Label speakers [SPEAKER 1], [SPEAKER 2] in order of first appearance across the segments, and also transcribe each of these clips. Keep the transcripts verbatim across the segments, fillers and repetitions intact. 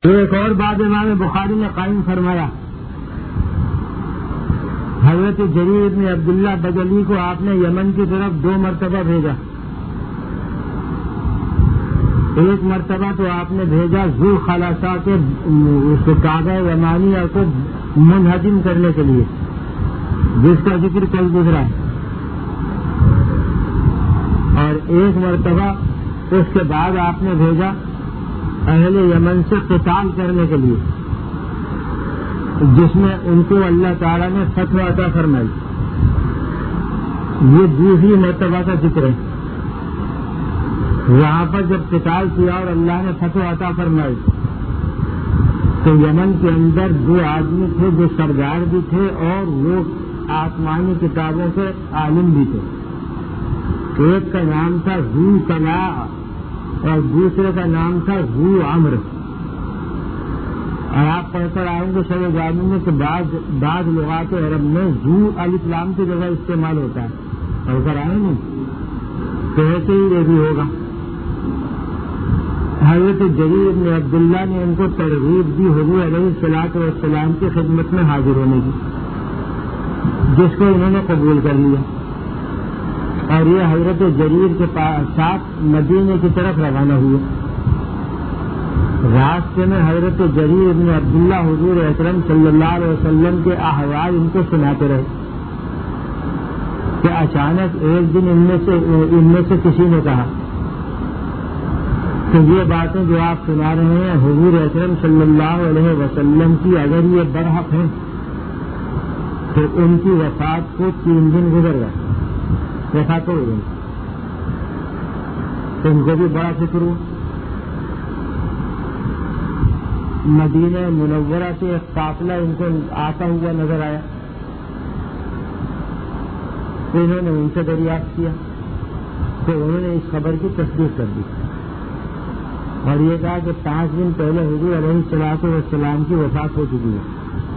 [SPEAKER 1] ایک اور بات امام بخاری نے قائم فرمایا، حضرت جریر بن عبداللہ بجلی کو آپ نے یمن کی طرف دو مرتبہ بھیجا۔ ایک مرتبہ تو آپ نے بھیجا ذو خلاصہ کے اس کعبہ یمانیہ کو منہدم کرنے کے لیے، جس کا ذکر کل گزرا ہے، اور ایک مرتبہ اس کے بعد آپ نے بھیجا اہل یمن سے قتال کرنے کے لیے، جس میں ان کو اللہ تعالیٰ نے فتح عطا فرمائی۔ یہ دوسری مرتبہ کا ذکر ہے۔ وہاں پر جب قتال کیا اور اللہ نے فتح عطا فرمائی تو یمن کے اندر دو آدمی تھے جو سردار بھی تھے اور وہ آسمانی کتابوں کے عالم بھی تھے۔ ایک کا نام تھا ذو کلا اور دوسرے کا نام تھا ذو عمر۔ اور آپ پڑھ کر آئیں گے شرح جانیں گے کہ بعض بعض لغات عرب میں ذو الف لام کی جگہ استعمال ہوتا ہے، پڑھ کر آئیں گے تو ایسے ہی یہ بھی ہوگا۔ حضرت جریر بن عبداللہ نے ان کو ترغیب دی حضور علیہ الصلوۃ والسلام کی خدمت میں حاضر ہونے کی، جس کو انہوں نے قبول کر لیا، اور یہ حضرت جریر کے ساتھ مدینے کی طرف روانہ ہوئے۔ راستے میں حضرت جریر بن عبداللہ حضور اکرم صلی اللہ علیہ وسلم کے احوال ان کو سناتے رہے کہ اچانک ایک دن ان میں سے ان میں سے کسی نے کہا کہ یہ باتیں جو آپ سنا رہے ہیں حضور اکرم صلی اللہ علیہ وسلم کی اگر یہ برحق ہیں تو ان کی وفات کو تین دن گزر گئے، وفات ہو گئی۔ تو ان کو بھی بڑا فکر ہوا۔ مدینہ منورہ سے ایک قافلہ ان کو آتا ہوا نظر آیا، تو انہوں نے ان سے دریافت کیا تو انہوں نے اس خبر کی تصدیق کر دی اور یہ کہا کہ پانچ دن پہلے حضور علیہ الصلوۃ والسلام کی وفات ہو چکی ہے،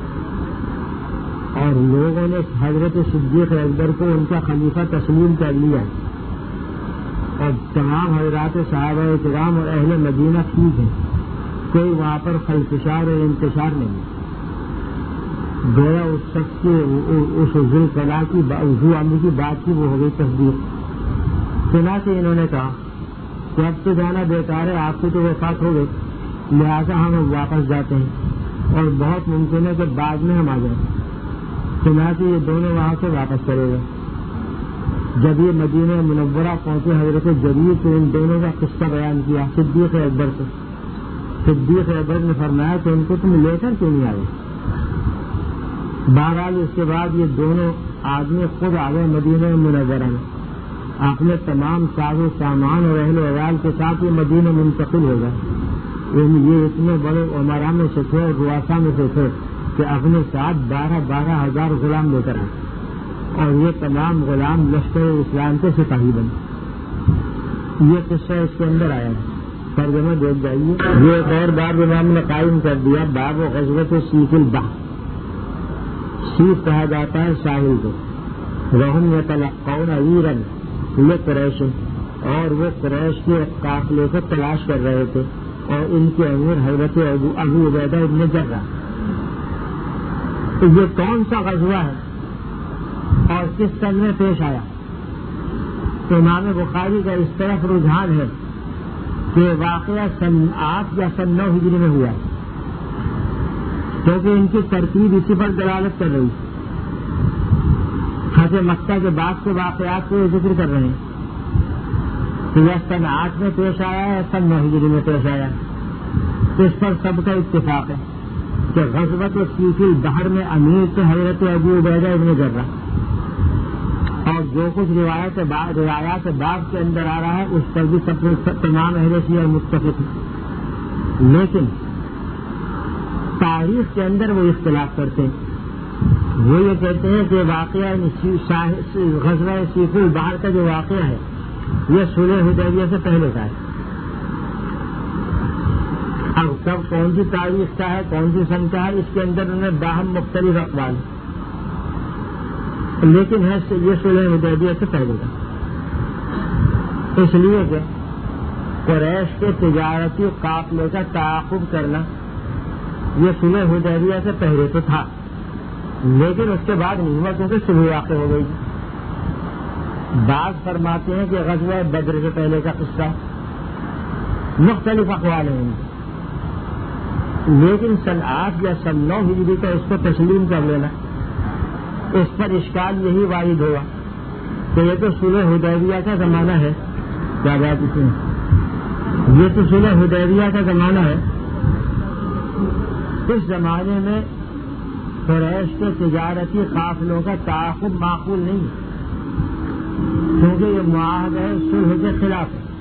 [SPEAKER 1] اور لوگوں نے حضرت صدیق اکبر کو ان کا خلیفہ تسلیم کر لیا، اور تمام حضرات صحابہ کرام اور اہل مدینہ ٹھیک ہیں، کوئی وہاں پر خلفشار اور انتشار نہیں۔ گویا اس شخص کی اس ذو القلا کی ذو عمر کی بات کی وہ ہو گئی تصدیق۔ چنانچہ انہوں نے کہا کہ اب تو جانا بیکار ہے، آپ کی تو وفات ہو گئی، لہٰذا ہم واپس جاتے ہیں اور بہت ممکن ہے کہ بعد میں ہم آ جائیں۔ چنانچہ یہ دونوں وہاں سے واپس چلے گئے۔ جب یہ مدینہ منورہ پہنچے حضرت جریر تو ان دونوں کا قصہ بیان کیا صدیق اکبر کو۔ صدیق اکبر نے فرمایا کہ ان کو تم لے کر کیوں نہیں آئے؟ بہرحال اس کے بعد یہ دونوں آدمی خود آ گئے مدینہ منورہ میں، اپنے تمام ساز و سامان اور اہل و عیال کے ساتھ یہ مدینہ منتقل ہو گئے۔ یہ اتنے بڑے عمرا میں سے تھے اور رؤسا میں سے تھے کہ اپنے ساتھ بارہ بارہ ہزار غلام لے کر آئے، اور یہ تمام غلام لشکر اسلام کے سپاہی بنے۔ یہ قصہ اس کے اندر آیا ہے، ترجمہ دیکھ جائیے۔ یہ ایک اور بار امام نے قائم کر دیا، باب و غزوۃ سیف البحر۔ سیف کہا جاتا ہے ساحل کو، وہم یتلقون عیرا لقریش، اور وہ قریش کے قافلے کو تلاش کر رہے تھے، اور ان کے امیر حضرت ابو ابو عبیدہ ابن جرہ۔ تو یہ کون سا غزوہ ہے اور کس سن میں پیش آیا؟ تو امام بخاری کا اس طرف رجحان ہے کہ واقعہ سن آٹھ یا سن نو ہجری میں ہوا ہے، کیونکہ ان کی ترتیب اسی پر دلالت کر رہی ہے۔ فتح مکہ کے بعد کے واقعات کو ذکر کر رہے ہیں کہ یہ سن آٹھ میں پیش آیا ہے، سن نو ہجری میں پیش آیا ہے۔ اس پر سب کا اتفاق ہے کہ غزوۃ سیف البحر میں امیر سے حضرت ابو عبیدہ ابن جرہ، اور جو کچھ روایت روایات باب کے اندر آ رہا ہے اس پر بھی سب تمام اہل سیرت متفق ہیں، لیکن تاریخ کے اندر وہ اختلاف کرتے ہیں۔ وہ یہ کہتے ہیں کہ واقعہ غزوہ سیف البحر کا جو واقعہ ہے یہ صلح حدیبیہ سے پہلے کا ہے۔ اب سب کون سی تاریخ کا ہے، کون سی سن کا ہے، اس کے اندر انہیں باہم مختلف اقوال، لیکن ہے یہ صلح حدیبیہ سے پہلے کا، اس لیے کہ قریش کے تجارتی قافلے کا تعاقب کرنا یہ صلح حدیبیہ سے پہلے تو تھا، لیکن اس کے بعد نہیں ہوا کیونکہ صلح واقع ہو گئی۔ بعض فرماتے ہیں کہ غزوہ بدر سے پہلے کا قصہ، مختلف اقوال ہیں، لیکن سن آٹھ یا سن نو ہجری کا اس کو تسلیم کر لینا، اس پر اشکال یہی وارد ہوا کہ یہ تو صلح حدیبیہ کا زمانہ ہے۔ کیا بات اس میں؟ یہ تو صلح حدیبیہ کا زمانہ ہے۔ اس زمانے میں قریش کے تجارتی قافلوں کا تعاقب معقول نہیں ہے، کیونکہ یہ معاہدہ صلح کے خلاف ہے۔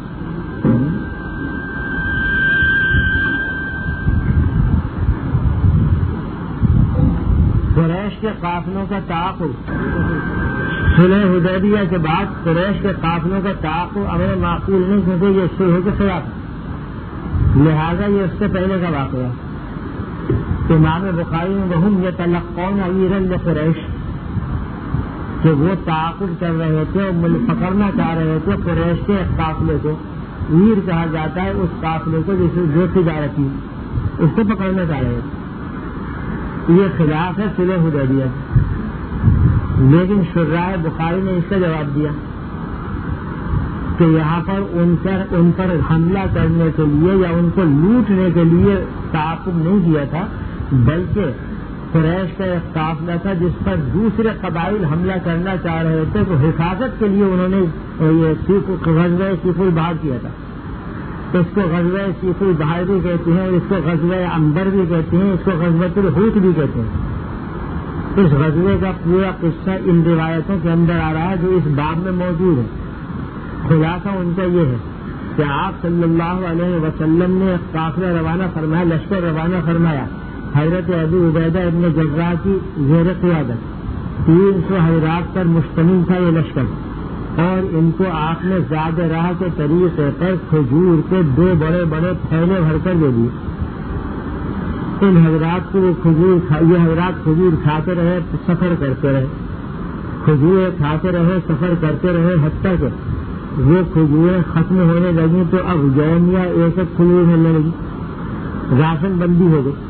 [SPEAKER 1] قریش کے قافلوں کا تعاقب، صلح حدیبیہ کے بعد قریش کے قافلوں کا تعاقب امر معقول نہیں، کیونکہ یہ صلح کے خلاف ہے، لہذا یہ اس سے پہلے کا واقعہ۔ امام بخاری میں وہم یتلقون عیرا لقریش، کہ وہ تعاقب کر رہے تھے اور پکڑنا چاہ رہے تھے قریش کے قافلے کو، عیر کہا جاتا ہے اس قافلے کو جسے جو تجارتی اس کو پکڑنا چاہ رہے تھے۔ یہ خلاف ہے صلح حدیبیہ، لیکن شراح بخاری نے اس کا جواب دیا کہ یہاں پر ان پر ان پر حملہ کرنے کے لیے یا ان کو لوٹنے کے لیے تعاقب نہیں کیا تھا، بلکہ قریش کا ایک قافلہ تھا جس پر دوسرے قبائل حملہ کرنا چاہ رہے تھے، تو حفاظت کے لیے انہوں نے یہ غزوہ سیف البحر کیا تھا۔ اس کو غزوہ سیف البحر بھی کہتے ہیں، اس کو غزوہ عنبر بھی کہتے ہیں، اس کو غزوۃ الحوت بھی کہتے ہیں۔ اس غزوے کا پورا قصہ ان روایتوں کے اندر آ رہا ہے جو اس باب میں موجود ہے۔ خلاصہ ان کا یہ ہے کہ آپ صلی اللہ علیہ وسلم نے ایک قافلہ روانہ فرمایا، لشکر روانہ فرمایا، حضرت ابو عبیدہ ابن جراح کی زیر قیادت، تین سو حضرات پر مشتمل تھا یہ لشکر، اور ان کو آپ نے زیادہ راہ کے طریقے پر کھجور کے دو بڑے بڑے پھیلے بھر کر دے دیے۔ ان حضرات کو وہ کھجور یہ حضرات کھجور کھاتے رہے، سفر کرتے رہے، کھجوریں کھاتے رہے، سفر کرتے رہے، حتیٰ کہ وہ کھجوریں ختم ہونے لگی تو اب جومیا ایک ایک کھجور ملنے لگی، راشن بندی ہو گئی۔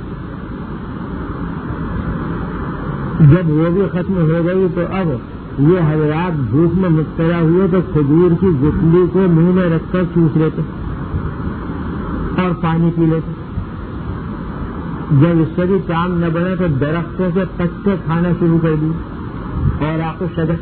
[SPEAKER 1] جب وہ بھی ختم ہو گئی تو اب یہ حضرات بھوک میں مبتلا ہوئے تو کھجور کی گٹلی کو منہ میں رکھ کر چوس لیتے اور پانی پی لیتے۔ جب اس سے بھی کام نہ بنے تو درختوں کے پتے کھانا شروع کر دیے اور آپ کو شدت۔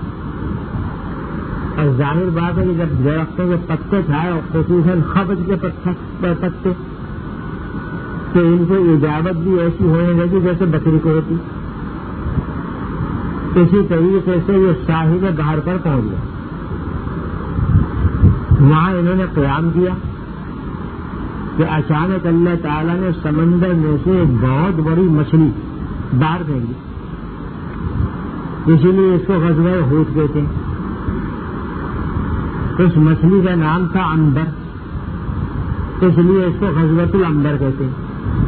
[SPEAKER 1] اور ظاہر بات ہے کہ جب درختوں کے پتے کھائے اور خصوصاً خبز کے پتے تو ان کو اجابت بھی ایسی ہونے لگی جیسے بکری کو ہوتی۔ اسی طریقے سے یہ ساحل بحر پر پہنچ گئے، وہاں انہوں نے قیام کیا کہ اچانک اللہ تعالیٰ نے سمندر میں سے ایک بہت بڑی مچھلی باہر پھینکی، اسی لیے اس کو غزوہ حوت کہتے ہیں۔ اس مچھلی کا نام تھا عنبر، اس لیے اس کو غزوۃ العنبر کہتے ہیں۔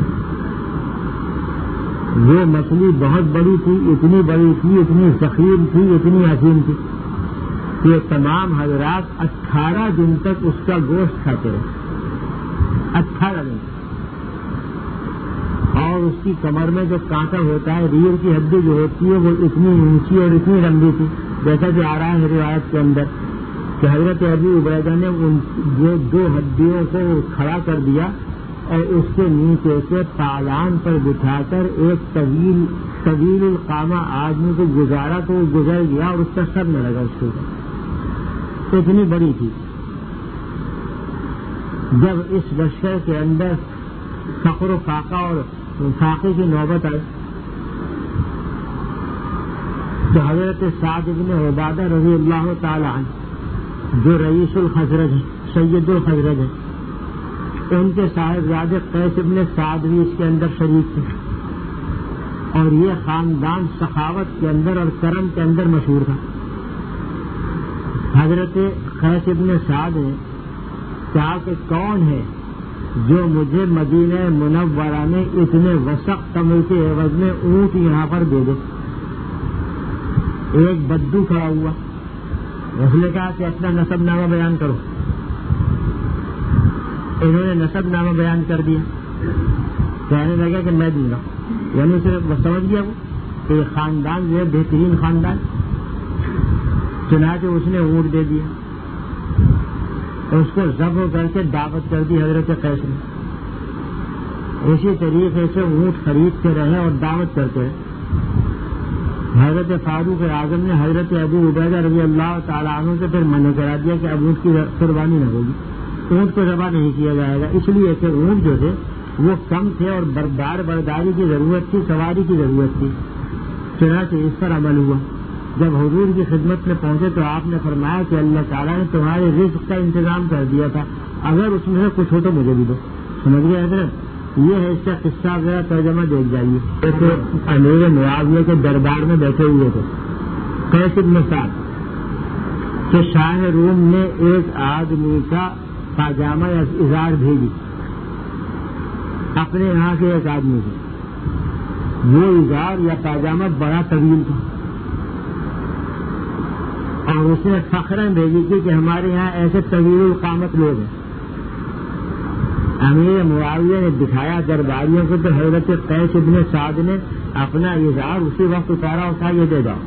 [SPEAKER 1] وہ مچھلی بہت بڑی تھی، اتنی بڑی تھی، اتنی ضخیم تھی، اتنی حسین تھی کہ تمام حضرات اٹھارہ دن تک اس کا گوشت کھاتے رہے، اٹھارہ دن، اور اس کی کمر میں جو کانٹا ہوتا ہے، ریڑھ کی ہڈی جو ہوتی ہے، وہ اتنی اونچی اور اتنی لمبی تھی، جیسا کہ آ رہا ہے روایت کے اندر کہ حضرت ابو عبیدہ نے ان جو دو ہڈیوں کو کھڑا کر دیا اور اس کے نیچے سے پالان پر بٹھا کر ایک طویل طویل القامہ آدمی کو گزارا تو وہ گزر گیا اور اس کا سر نہ لگا اس کو، اتنی بڑی تھی۔ جب اس لشکر کے اندر فقر و فاقہ اور فاقے کی نوبت آئی تو حضرت سعد بن عبادہ رضی اللہ تعالی عنہ جو رئیس الخزرج ہے، سید الخزرج ہے، ان کے صاحبزادے قیس بن سعد بھی اس کے اندر شریک تھے، اور یہ خاندان سخاوت کے اندر اور کرم کے اندر مشہور تھا۔ حضرت قیس بن سعد نے کہا کہ کون ہے جو مجھے مدینہ منورہ میں اتنے وسق تمر کے عوض میں اونٹ یہاں پر دے دے؟ ایک بدو کھڑا ہوا، اس نے کہا کہ اپنا نسب نامہ بیان کرو۔ انہوں نے نسب نامہ بیان کر دیا کہنے لگا کہ میں دوں گا، یعنی صرف وہ سمجھ گیا وہ کہ یہ خاندان جو ہے بہترین خاندان. چنانچہ اس نے اونٹ دے دیا، اس کو ذبح کر کے دعوت کر دی حضرت قیس نے. اسی طریقے سے اونٹ خریدتے رہے اور دعوت کرتے رہے. حضرت فاروق اعظم نے حضرت ابو عبیدہ رضی اللہ تعالیٰ عنہ سے پھر منع کرا دیا کہ اب اونٹ کی قربانی نہ ہوگی، اونٹ کو ذبح نہیں کیا جائے گا، اس لیے کہ اونٹ جو تھے وہ کم تھے اور بردار برداری کی ضرورت تھی، سواری کی ضرورت تھی. چنانچہ اس پر عمل ہوا. جب حضور کی خدمت میں پہنچے تو آپ نے فرمایا کہ اللہ تعالیٰ نے تمہارے رزق کا انتظام کر دیا تھا، اگر اس میں سے کچھ ہو تو مجھے بھی دو. سمجھ گئے حضرت؟ یہ ہے اس کا قصہ، ذرا ترجمہ دیکھ جائیے. جیسے امیر معاویہ کے دربار میں بیٹھے ہوئے تھے قیس بن سعد کہ شاہ روم نے ایک آدمی کا پاجامہ یا اظہار بھیجی اپنے یہاں کے ایک آدمی کو. وہ اظہار یا پاجامہ بڑا طویل تھا اور اس نے فخراً بھیجی تھی کہ ہمارے یہاں ایسے طویل القامت لوگ ہیں. امیر معاویہ نے دکھایا درباریوں کو تو حضرت قیس بن سعد نے اپنا اظہار اسی وقت اتارا، اٹھا یہ دے جاؤ.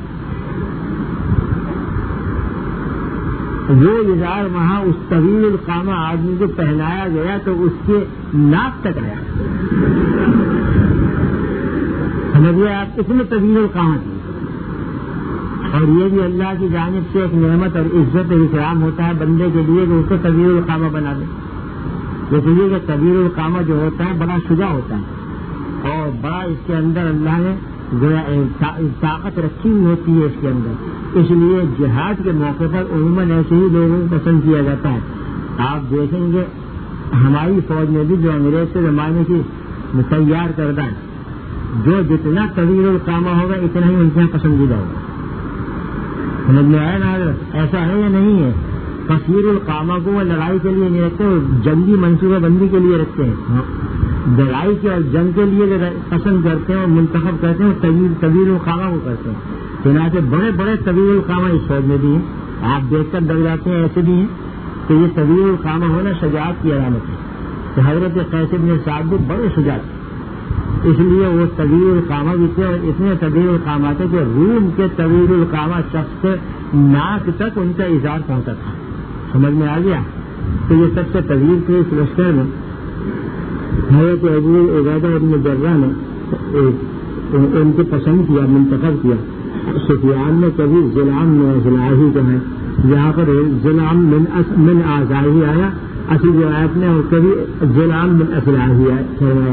[SPEAKER 1] وہ اظہار وہاں اس طویل القامہ آدمی کو پہنایا گیا تو اس کے ناک تک آیا. سمجھیے آپ، اتنے طویل القامہ تھی. اور یہ بھی اللہ کی جانب سے ایک نعمت اور عزت اور اکرام ہوتا ہے بندے کے لیے کہ اس کو طویل القامہ بنا دے. جیسے یہ کہ طویل القامہ جو ہوتا ہے بڑا شجاع ہوتا ہے اور بڑا اس کے اندر اللہ نے طاقت رکھی ہوئی ہوتی ہے اس کے اندر. اس لیے جہاد کے موقع پر عموماً ایسے ہی لوگوں کو پسند کیا جاتا ہے. آپ دیکھیں گے ہماری فوج میں بھی جو انگریز کے زمانے کی تیار کردہ ہے، جو جتنا طویل القامہ ہوگا اتنا ہی ان کے یہاں پسندیدہ ہوگا. سمجھ میں آیا نا؟ ایسا ہے یا نہیں ہے؟ قصیر القامہ کو وہ لڑائی کے لیے نہیں رکھتے، وہ جنگی منصوبہ بندی کے لیے رکھتے ہیں. لڑائی کے اور جنگ کے لیے پسند کرتے ہیں اور منتخب کرتے ہیں، طویل طویل القامہ کو کرتے ہیں. چنانچہ بڑے بڑے طویل القامہ اس فوج میں بھی ہیں. آپ دیکھ کر ڈر جاتے ہیں، ایسے بھی ہیں کہ یہ طویل القامہ ہونا شجاعت کی علامت ہے. کہ حضرت قیس بن سعد بھی بڑے شجاعت تھے، اس لیے وہ طویل القامہ بھی تھے. اور اتنے طویل القامہ تھے کہ روم کے طویل القامہ شخص کے ناک تک ان کا اظہار پہنچا تھا. سمجھ میں آ گیا؟ تو یہ سب سے طویل تھے. اس لشکر میں حضرت ابو عبیدہ بن جرہ نے ان کو پسند کیا، منتخب کیا. سفیان نے کبھی ظلام میں اصلاحی کا ہے، یہاں پر ظلام من آزاہی آیا اصل روایت نے، اور کبھی ظلام من اصلاحی آیا.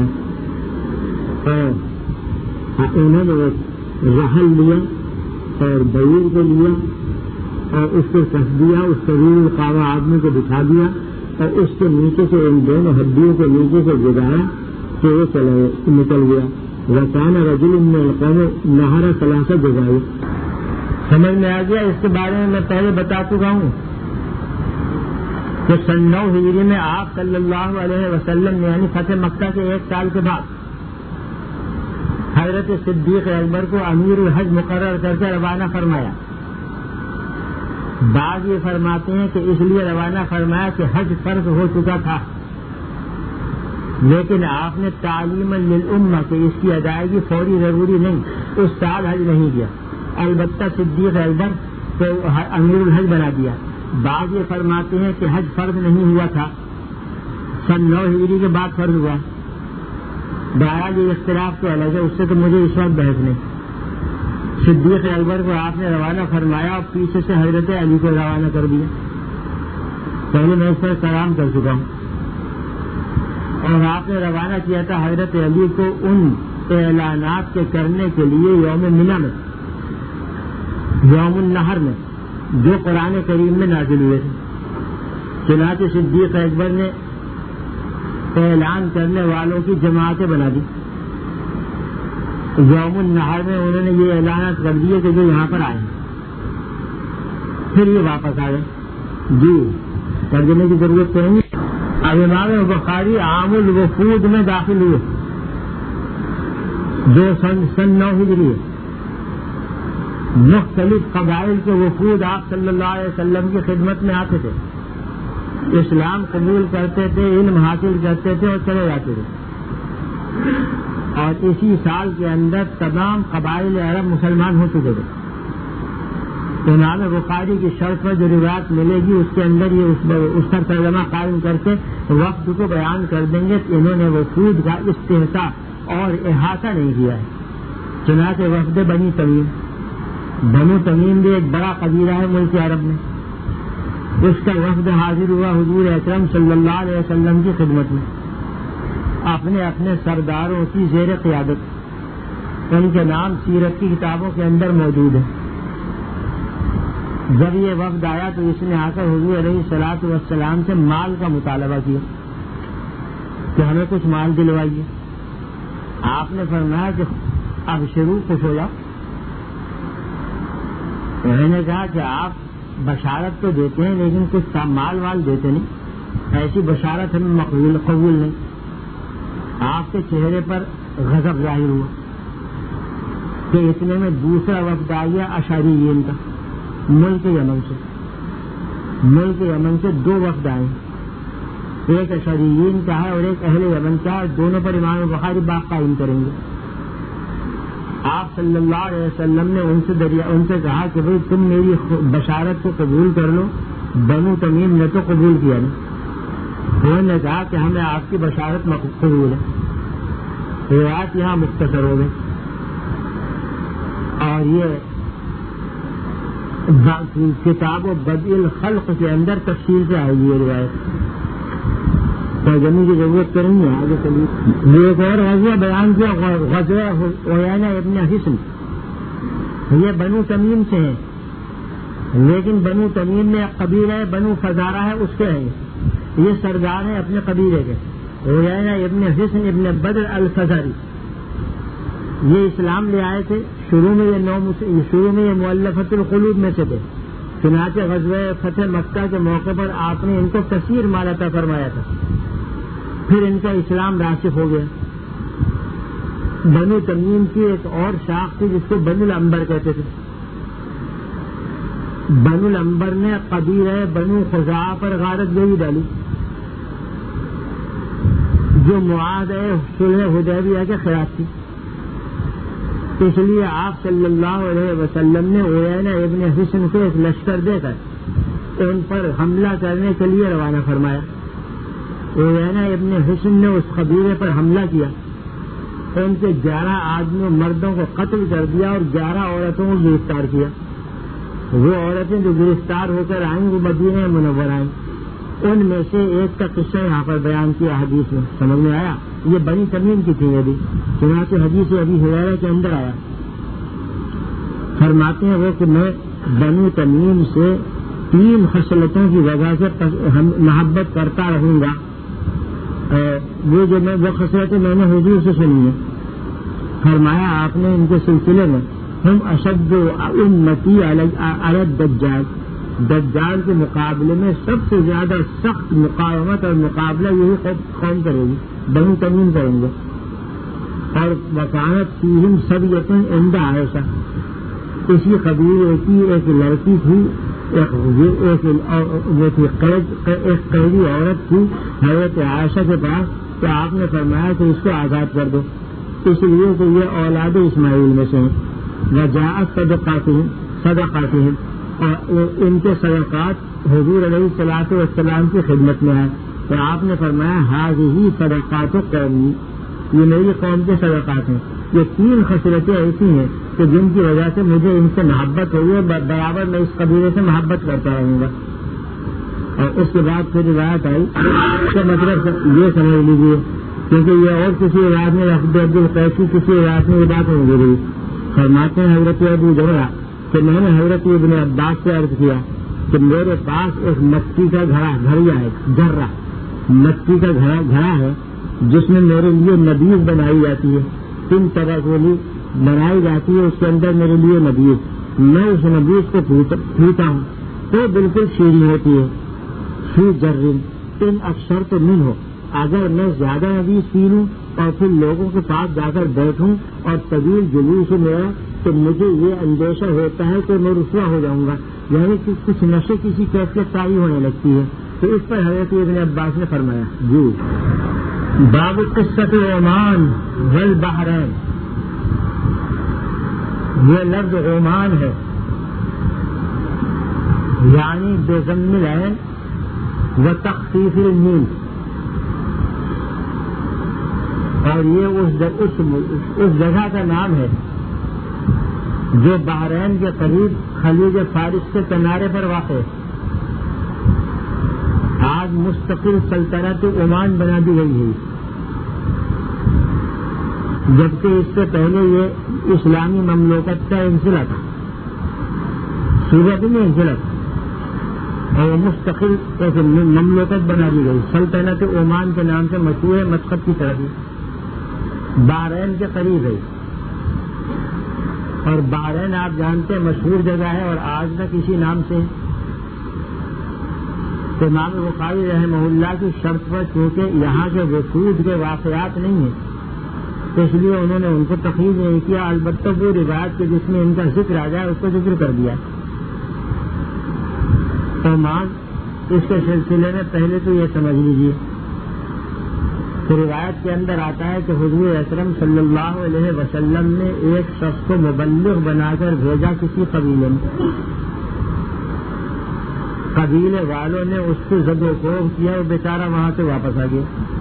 [SPEAKER 1] انہوں نے رحل لیا اور بعیر کو لیا اور اس کو کس دیا، اس طویل القامہ آدمی کو بٹھا دیا اور اس کے نیچے سے ان دونوں ہڈیوں کے نیچے سے گزارا کہ وہ چلے نکل گیا. وکان رجل من القوم نہر ثلاثہ جزائر. سمجھ میں آ گیا؟ اس کے بارے میں میں پہلے بتا چکا ہوں کہ سن نو ہجری میں آپ صلی اللہ علیہ وسلم نے یعنی فتح مکہ کے ایک سال کے بعد حضرت صدیق اکبر کو امیر الحج مقرر کر کے روانہ فرمایا. بعض یہ فرماتے ہیں کہ اس لیے روانہ فرمایا کہ حج فرض ہو چکا تھا، لیکن آپ نے تعلیم للامہ کہ اس کی ادائیگی فوری ضروری نہیں، اس سال حج نہیں کیا. البتہ صدیق اکبر کو امیر الحج بنا دیا. بعض یہ فرماتے ہیں کہ حج فرض نہیں ہوا تھا، سن نو ہجری کے بعد فرض ہوا. بہرحال یہ اختلاف تو الگ ہے، اس سے تو مجھے اس وقت بحث نہیں. صدیق اکبر کو آپ نے روانہ فرمایا اور پیچھے سے حضرت علی کو روانہ کر دیا. پہلے میں اس پر سلام کر چکا ہوں. اور آپ نے روانہ کیا تھا حضرت علی کو ان اعلانات کے کرنے کے لیے یوم منی میں، یوم النحر میں، جو قرآن کریم میں نازل ہوئے تھے. چنانچہ صدیق اکبر نے اعلان کرنے والوں کی جماعتیں بنا دی. یوم النحر میں انہوں نے یہ اعلانات کر دیے کہ جو یہاں پر آئے پھر یہ واپس آ گئے. جی ترجمے کی ضرورت تو نہیں. اب امام بخاری عام الوفود میں داخل ہوئے جو سن سن نو ہجری ہے. مختلف قبائل کے وفود آپ صلی اللہ علیہ وسلم کی خدمت میں آتے تھے، اسلام قبول کرتے تھے، علم حاصل کرتے تھے اور چلے جاتے تھے. اور اسی سال کے اندر تمام قبائل عرب مسلمان ہو چکے تھے. امام بخاری کی شرط پر جو روایت ملے گی اس کے اندر یہ اس پر ترجمہ قائم کر کے وقت کو بیان کر دیں گے کہ انہوں نے وفود کا استحصاء اور احاطہ نہیں کیا ہے. چنانچہ وفد بنی تمیم، بنو تمیم بھی ایک بڑا قبیلہ ہے ملک عرب میں، اس کا وفد حاضر ہوا حضور اکرم صلی اللہ علیہ وسلم کی خدمت میں اپنے اپنے سرداروں کی زیر قیادت. ان کے نام سیرت کی کتابوں کے اندر موجود ہے. جب یہ وفد آیا تو اس نے آ کر حضور علیہ الصلوۃ والسلام سے مال کا مطالبہ کیا کہ ہمیں کچھ مال دلوائیے. آپ نے فرمایا کہ اب شروع خوش ہو جاؤ. میں نے کہا کہ آپ بشارت تو دیتے ہیں لیکن کچھ مال وال دیتے نہیں، ایسی بشارت ہمیں مقبول قبول نہیں. آپ کے چہرے پر غضب ظاہر ہوا کہ اتنے میں دوسرا وفد آ گیا اشعریین کا، ملک یمن سے. ملک یمن سے دو وفد آئے، ایک اشعریین کا ہے اور ایک اہل یمن کا ہے. دونوں پر امام بخاری باغ قائم کریں گے. آپ صلی اللہ علیہ وسلم نے ان سے دریا ان سے کہا کہ بھئی تم میری بشارت کو قبول کر لو. بنو تمیم نے تو قبول کیا نہیں. انہوں نے کہا کہ ہمیں آپ کی بشارت قبول ہے. روایت یہاں مختصر ہو گئی اور یہ کتاب و بدء الخلق کے اندر تفصیل سے آئے گی یہ روایت. ترجمے کی ضرورت کریں گے آگے چلیے. یہ ایک اور غزوہ بیان کیا، غزوہ عیینہ ابن حصن. یہ بنو تمیم سے ہیں لیکن بنو تمیم میں ایک قبیلہ ہے بنو فزارہ ہے، اس کے ہیں. یہ سردار ہیں اپنے قبیلے کے. عیینہ ابن حصن ابن بدر الفزاری یہ اسلام لے آئے تھے. شروع میں یہ نو شروع میں یہ مؤلفۃ القلوب میں سے تھے. چنانچہ غزوہ فتح مکہ کے موقع پر آپ نے ان کو کثیر مال عطا فرمایا تھا. پھر ان کا اسلام راسخ ہو گیا. بنو تمیم کی ایک اور شاخ تھی جس کو بنو العنبر کہتے تھے. بنو العنبر نے قبیلہ بنو خزاعہ پر غارت گوئی ڈالی جو معاہدہ صلح حدیبیہ کے خلاف تھی. اس لیے آپ صلی اللہ علیہ وسلم نے عیینہ ابن حصن کو ایک لشکر دے کر ان پر حملہ کرنے کے لیے روانہ فرمایا. عیینہ ابن حصن نے اس قبیلے پر حملہ کیا. ان کے گیارہ آدمیوں مردوں کو قتل کر دیا اور گیارہ عورتوں کو گرفتار کیا. وہ عورتیں جو گرفتار ہو کر آئیں وہ مدینہ منورہ آئیں. ان میں سے ایک کا قصہ یہاں پر بیان کیا حدیث میں. سمجھ میں آیا؟ یہ بنی تمیم کی تھی. یہ بھی چنانچہ حدیث ابی ہریرہ کے اندر آیا. فرماتے ہیں وہ کہ میں بنی تمیم سے تین خصلتوں کی وجہ سے محبت کرتا رہوں گا. وہ جو میں وہ خصلتیں میں نے حضور سے سنی ہیں. فرمایا آپ نے ان کے سلسلے میں ہم اشد امتی علی الدجال، دجال کے مقابلے میں سب سے زیادہ سخت مقاومت اور مقابلہ یہی قوم کرے گی، بنو تمیم کریں گے. اور وکانت فیہم سبیۃ عند عائشہ، اسی قبیلے کی ایک لڑکی تھی، ایک قیدی عورت تھی حضرت عائشہ کے پاس. تو آپ نے فرمایا کہ اس کو آزاد کر دو، اس لیے کہ یہ اولاد اسماعیل میں سے ہیں. وجاءت صدقاتہم صدقاتہم اور ان کے صدقات حضور علیہ الصلوۃ والسلام کی خدمت میں آئے. تو آپ نے فرمایا ہذہ صدقات قومی، یہ میری قوم کے صدقات ہیں. یہ تین خصلتیں ایسی ہیں کہ جن کی وجہ سے مجھے ان سے محبت ہوئی ہے، برابر میں اس قبیلے سے محبت کرتا رہوں گا. اور اس کے بعد پھر روایت آئی. اس کا مطلب یہ سمجھ لیجیے کیونکہ یہ اور کسی روایت میں عبد القیس کی کسی روایت میں یہ بات نہیں گئی. فرماتے ہیں حضرت ابو جرہ کہ میں نے حضرت ابن عباس سے عرض کیا کہ میرے پاس ایک مٹی کا گھڑا گھڑیا ہے، جرہ مٹی کا گھڑا گھڑا ہے جس میں میرے لیے نبیذ بنائی جاتی ہے. تین طرح سے بنائی جاتی ہے، اس کے اندر میرے لیے نبیذ. میں اس نبیذ کو پیتا ہوں تو بالکل شیریں ہوتی ہے. فی جرن ان اکثر تو نہیں ہو، اگر میں زیادہ نبیذ پی لوں اور پھر لوگوں کے پاس جا کر بیٹھوں اور طویل جلوس میرا، تو مجھے یہ اندیشہ ہوتا ہے کہ میں رسوا ہو جاؤں گا، یعنی کہ کچھ نشے کسی کیفیت تاری ہونے لگتی ہے. تو اس پر حضرت ابن عباس نے فرمایا جی باب قصۃ عمان والبحرین، یہ لفظ عمان ہے یعنی بے ضم العین و تخفیف المیم، اور یہ اس, اس, اس جگہ کا نام ہے جو بحرین کے قریب خلیج فارس کے کنارے پر واقع ہے۔ آج مستقل سلطنت عمان بنا دی گئی ہے، جبکہ اس سے پہلے یہ اسلامی مملکت کا انضلاع تھا، صورت میں انضلاع تھا، اور مستقل ایک مملکت بنا دی گئی۔ سلطنت عمان کے نام سے مشہور ہے، مسقط کی طرف بحرین کے قریب ہے، اور بحرین آپ جانتے ہیں مشہور جگہ ہے اور آج تک اسی نام سے امام بخاری رحمہ اللہ کی شرط پر، چونکہ یہاں کے وفود کے واقعات نہیں ہیں اس لیے انہوں نے ان کو تخریج نہیں کیا، البتہ وہ روایت کے جس میں ان کا ذکر آ جائے اس کو ذکر کر دیا۔ عمان اس کے سلسلے میں پہلے تو یہ سمجھ لیجیے کہ روایت کے اندر آتا ہے کہ حضور اکرم صلی اللہ علیہ وسلم نے ایک شخص کو مبلغ بنا کر بھیجا کسی قبیلے میں، قبیلے والوں نے اس سے زد و کوب کیا، وہ بیچارہ وہاں سے واپس آ گیا۔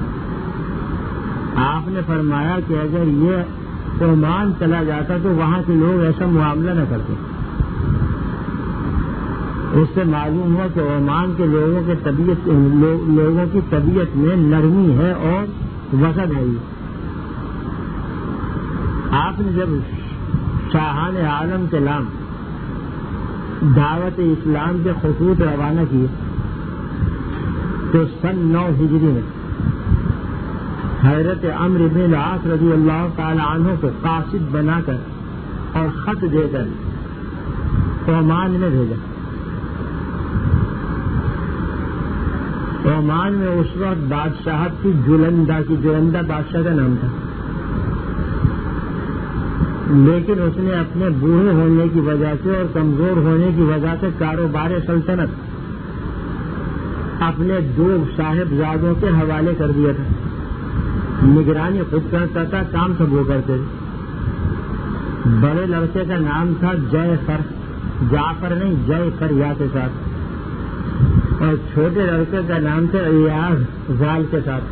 [SPEAKER 1] آپ نے فرمایا کہ اگر یہ عمان چلا جاتا تو وہاں کے لوگ ایسا معاملہ نہ کرتے۔ اس سے معلوم ہوا کہ عمان کے لوگوں کے طبیعت لوگوں کی طبیعت میں نرمی ہے اور وسعت ہے۔ آپ نے جب شاہان عالم کے نام دعوت اسلام کے خطوط روانہ کیے تو سن نو ہجری میں حضرت عمرو بن العاص رضی اللہ تعالی عنہ کو قاصد بنا کر اور خط دے کر عمان میں بھیجا۔ عمان میں اس وقت بادشاہت کی جلندہ کی جلندہ بادشاہ کا نام تھا، لیکن اس نے اپنے بوڑھے ہونے کی وجہ سے اور کمزور ہونے کی وجہ سے کاروبار سلطنت اپنے دو صاحبزادوں کے حوالے کر دیا تھا۔ نگرانی خود کرتا تھا، کام سب وہ کرتے تھے۔ بڑے لڑکے کا نام تھا جے فر، جعفر نہیں جے فر یا کے ساتھ، اور چھوٹے لڑکے کا نام تھا ایاز زال کے ساتھ۔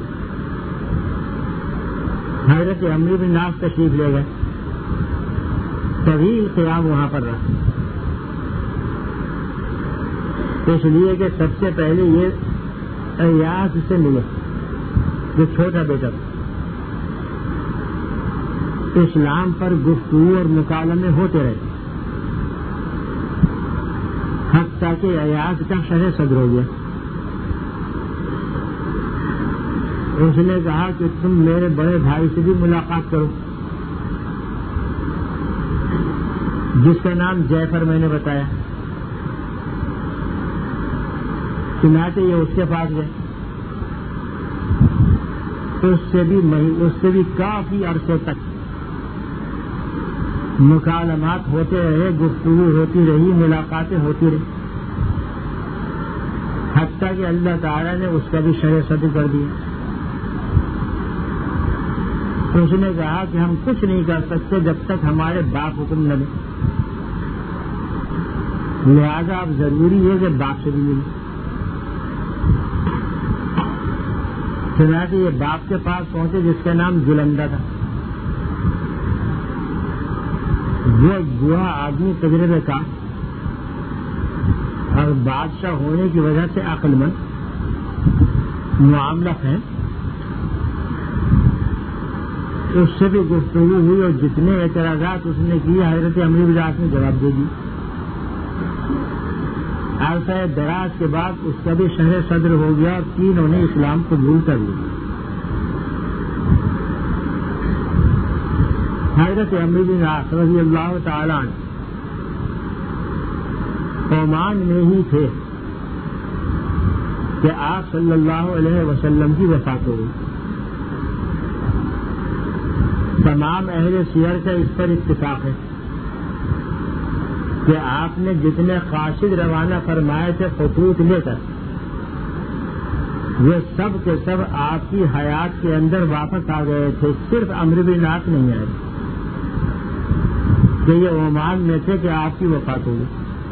[SPEAKER 1] حضرت عمرو بن العاص تشریف لے گئے، طویل قیام وہاں پر رہا، اس لیے کہ سب سے پہلے یہ ایاز سے ملے جو چھوٹا بیٹا تھا۔ اسلام پر گفتگو اور مکالمے ہوتے رہے، حتیٰ کہ ایاز کا شرح صدر ہو گیا۔ اس نے کہا کہ تم میرے بڑے بھائی سے بھی ملاقات کرو جس کا نام جعفر میں نے بتایا۔ چنانچہ یہ اس کے پاس گئے، اس سے بھی اس سے بھی کافی عرصے تک مکالمات ہوتے رہے، گفتگو ہوتی رہی، ملاقاتیں ہوتی رہی، حتیٰ کہ اللہ تعالیٰ نے اس کا بھی شرح صدر کر دیا۔ اس نے کہا کہ ہم کچھ نہیں کر سکتے جب تک ہمارے باپ حکم نہ دیں، لہذا اب ضروری ہے کہ باپ سے بھی ملے۔ چنانچہ یہ باپ کے پاس پہنچے جس کا نام جلندہ تھا۔ وہ بوڑھا آدمی تجربے کا اور بادشاہ ہونے کی وجہ سے عقل مند معاملہ ہے، اس سے بھی گفتگو ہوئی اور جتنے اعتراضات اس نے کیے حضرت عمرو بن العاص نے جواب دے دی۔ عرصہ دراز کے بعد اس کا بھی شرح صدر ہو گیا اور تینوں نے اسلام قبول کر لیا۔ حضرت عمرو بن العاص رضی اللہ تعالیٰ عنہ عمان میں ہی تھے کہ آپ صلی اللہ علیہ وسلم کی وفات ہو گئی۔ تمام اہل سیر کا اس پر اتفاق ہے کہ آپ نے جتنے قاصد روانہ فرمائے تھے خطوط لے کر وہ سب کے سب آپ کی حیات کے اندر واپس آ گئے تھے، صرف عمرو بن عاص نہیں آئے کہ یہ عمان میں تھے کہ آپ کی وفات ہوئی۔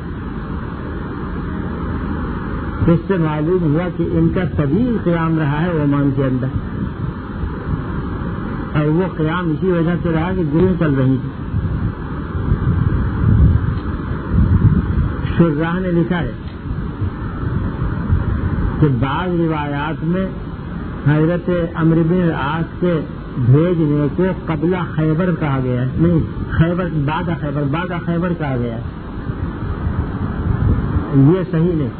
[SPEAKER 1] اس سے معلوم ہوا کہ ان کا طویل قیام رہا ہے عمان کے اندر، اور وہ قیام اسی وجہ سے رہا کہ گریں چل رہی تھی۔ شراح نے لکھا ہے کہ بعض روایات میں حضرت عمرو بن العاص کے بھیجنے کو قبلہ خیبر کہا گیا ہے، نہیں خیبر بعد خیبر بعد خیبر کہا گیا ہے، یہ صحیح نہیں،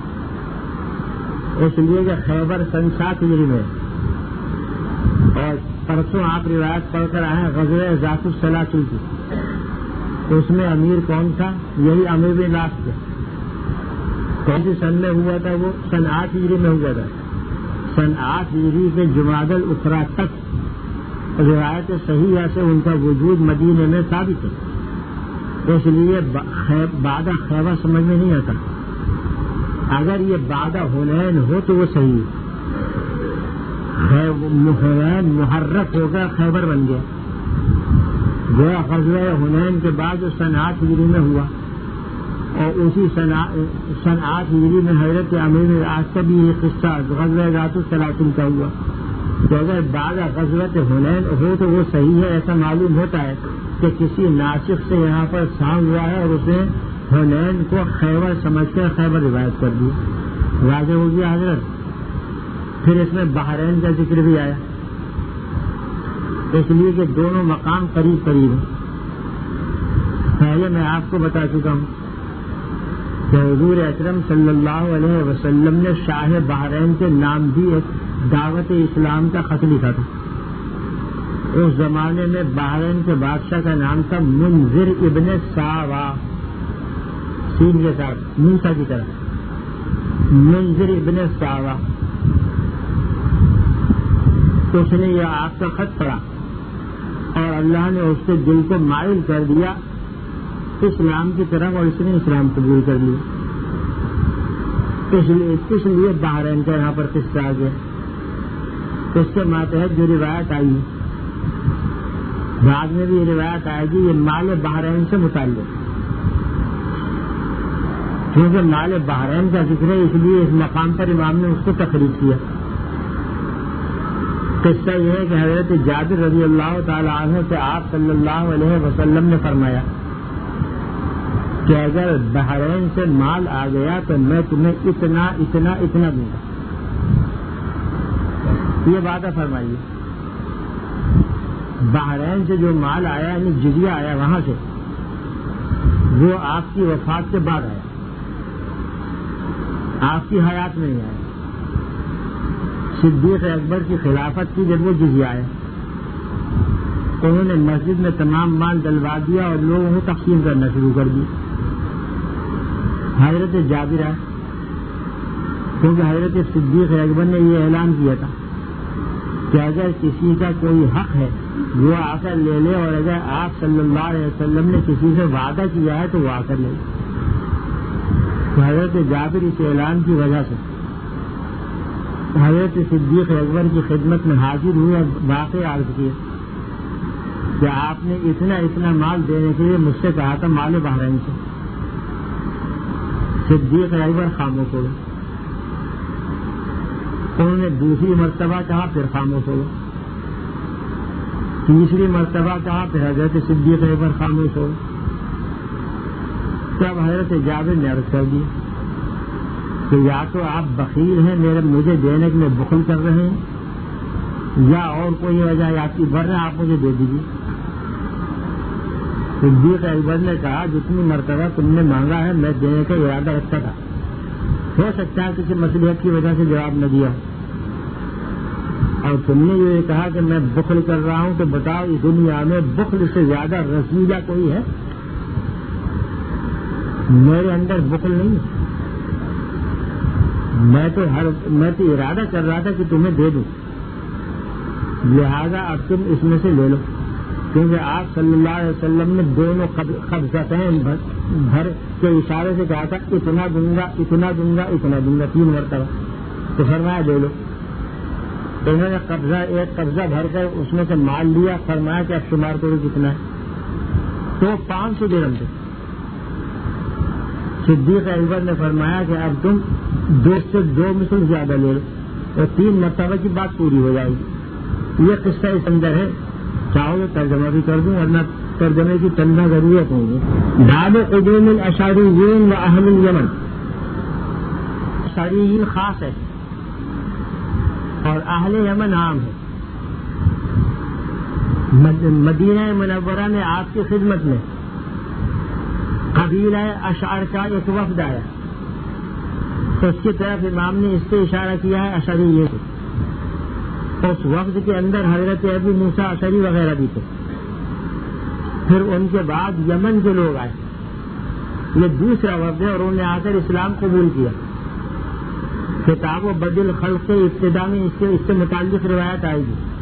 [SPEAKER 1] اس لیے کہ خیبر سن سات ہجری میں، اور پرسوں آپ روایت پڑھ کر آئے ہیں غزوہ ذات السلاسل کی، اس میں امیر کون تھا؟ یہی عمرو بن العاص تھے۔ کون سی سن میں ہوا تھا؟ وہ سن آٹھ ہجری میں ہوا تھا۔ سن آٹھ ہجری کے جمادی الاخری تک روایت صحیحہ سے ان کا وجود مدینے میں ثابت ہے، اس لیے بعد خیبر سمجھ میں نہیں آتا۔ اگر یہ بعد حنین ہو تو وہ صحیح ہے، حنین محرف ہو کر خیبر بن گیا، جو غزوہ حنین کے بعد جو سن آٹھ ہجری میں ہوا، اور اسی سن آٹھ ہجری میں حضرت عمرو بن العاص کا بھی یہ قصہ غزوہ ذات السلاسل کا ہوا۔ تو اگر بعد غزوہ حنین ہو تو وہ صحیح ہے، ایسا معلوم ہوتا ہے کہ کسی ناسخ سے یہاں پر سانگ ہوا ہے اور اس نے حنین کو خیبر سمجھ کر خیبر روایت کر دی، واضح ہو گیا حضرت۔ پھر اس میں بحرین کا ذکر بھی آیا، اس لیے کہ دونوں مقام قریب قریب ہیں۔ پہلے میں آپ کو بتا چکا ہوں کہ حضور اکرم صلی اللہ علیہ وسلم نے شاہ بحرین کے نام بھی ایک دعوت اسلام کا خط لکھا تھا۔ اس زمانے میں بحرین کے بادشاہ کا نام تھا منذر ابن ساوا، سین کے ساتھ موسیٰ کی طرح، منذر ابن ساوا۔ تو اس نے یہ آپ کا خط پڑھا اور اللہ نے اس کے دل کو مائل کر دیا اسلام کی طرف، اور اس نے اسلام قبول کر لیا۔ اس لیے اس لیے بحرین کا یہاں پر قصہ آ گیا۔ اس کے ماتحت جو روایت آئی، بعد میں بھی یہ روایت آئے گی، یہ مال بحرین سے متعلق، کیونکہ مال بحرین کا ذکر ہے، اس لیے اس مقام پر امام نے اس کو تخریج کیا۔ قصہ یہ ہے کہ حضرت جابر رضی اللہ تعالی عنہ سے آپ صلی اللہ علیہ وسلم نے فرمایا کہ اگر بحرین سے مال آ گیا تو میں تمہیں اتنا اتنا اتنا دوں گا، یہ وعدہ فرمائیے۔ بحرین سے جو مال آیا یعنی جزیہ آیا وہاں سے، وہ آپ کی وفات کے بعد آیا، آپ کی حیات میں نہیں آیا۔ صدیق اکبر کی خلافت کی جب وہ جزیہ آیا تو انہوں نے مسجد میں تمام مال ڈلوا دیا اور لوگوں کو تقسیم کرنا شروع کر دیا۔ حضرت جابر آئے، کیونکہ حضرت صدیق اکبر نے یہ اعلان کیا تھا کہ اگر کسی کا کوئی حق ہے وہ آ کر لے لے، اور اگر آپ صلی اللہ علیہ وسلم نے کسی سے وعدہ کیا ہے تو وہ آ کر لے لے۔ تو حضرت جابر اس اعلان کی وجہ سے حضرت صدیق اکبر کی خدمت میں حاضر ہوئے اور واقع عرض کیا کہ آپ نے اتنا اتنا مال دینے کے لیے مجھ سے کہا تھا مال بحرین سے۔ صدیق اکبر خاموش ہو گئے، انہوں نے دوسری مرتبہ کہا، پھر خاموش ہو گئے، تیسری مرتبہ کہا، پھر حضرت صدیق اکبر خاموش ہو گئے۔ تب حضرت جابر نے عرض کر دی کہ یا تو آپ بخیل ہیں، میرے مجھے دینے کے لیے بخل کر رہے ہیں، یا اور کوئی وجہ آپ کی بڑھ رہے ہیں، آپ مجھے دے دیجیے۔ صدیق اکبر نے کہا جتنی مرتبہ تم نے مانگا ہے میں دینے کا ارادہ رکھتا تھا، ہو سکتا ہے کسی مصلحت کی وجہ سے جواب نہ دیا، اور تم نے یہ کہا کہ میں بخل کر رہا ہوں، تو بتاؤ اس دنیا میں بخل سے زیادہ رسیدہ کوئی ہے؟ میرے اندر بخل نہیں ہے، میں تو ہر میں تو ارادہ کر رہا تھا کہ تمہیں دے دوں، لہذا اب تم اس میں سے لے لو، کیونکہ آپ صلی اللہ علیہ وسلم نے دونوں قبضتین بھر کے اشارے سے کہا تھا اتنا دوں گا اتنا دوں گا اتنا دوں گا، تین مرتبہ۔ تو فرمایا لے لو. تو انہوں نے قبضہ ایک قبضہ بھر کر اس میں سے مال لیا. فرمایا کہ اب شمار کرو کتنا ہے. تو پانچ سو درہم تھے. صدیق اکبر نے فرمایا کہ اب تم دو سے دو مثل زیادہ لے لو اور تین مرتبہ کی بات پوری ہو جائے گی. یہ قصہ اس اندر ہے. چاہو تو ترجمہ بھی کر دوں ورنہ ترجمے کی تنہا ضرورت ہوگی. باب قدوم الاشعریین و اہل الیمن. اشعریین خاص ہے اور اہل یمن عام ہے. مدینہ منورہ میں آپ کی خدمت میں قبیلہ اشعر کا ایک وفد آیا تو اس کی طرف امام نے اس سے اشارہ کیا ہے اشعری یہ تھے. اس وفد کے اندر حضرت ابو موسیٰ اشعری وغیرہ بھی تھے. پھر ان کے بعد یمن کے لوگ آئے. یہ دوسرا وفد ہے اور انہوں نے آ کر اسلام قبول کیا. کتاب و بدل خلق کے ابتدا میں اس کے اس سے متعلق روایت آئے گی.